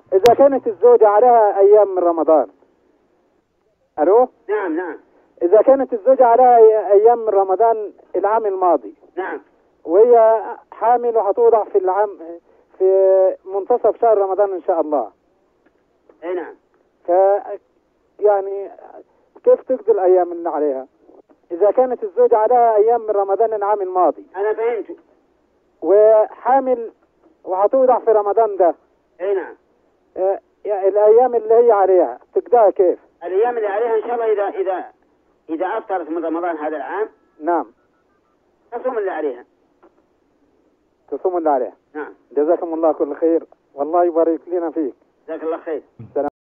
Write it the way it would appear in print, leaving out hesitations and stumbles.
إذا كانت الزوجة عليها أيام من رمضان. ألو؟ نعم نعم. إذا كانت الزوجة عليها أيام من رمضان العام الماضي. نعم. وهي حامل وهتوضع في العام في منتصف شهر رمضان إن شاء الله. اي نعم. ف يعني كيف تقضي الأيام اللي عليها؟ إذا كانت الزوجة عليها أيام من رمضان العام الماضي. أنا فهمت. وحامل وهتوضع في رمضان ده. اي نعم. يعني الأيام اللي هي عليها تقضيها كيف؟ الأيام اللي عليها إن شاء الله إذا أفطرت من رمضان هذا العام. نعم. تصوم اللي عليها. تصوم اللي عليها. نعم. جزاكم الله كل خير، والله يبارك لنا فيك. جزاك الله خير. سلام.